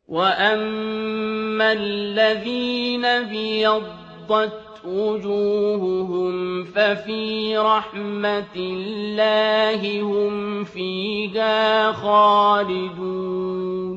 وَأَمَّا الَّذِينَ ابْيَضَّتْ وُجُوهُهُمْ فَفِي رَحْمَةِ اللَّهِ هُمْ فِيهَا خَالِدُونَ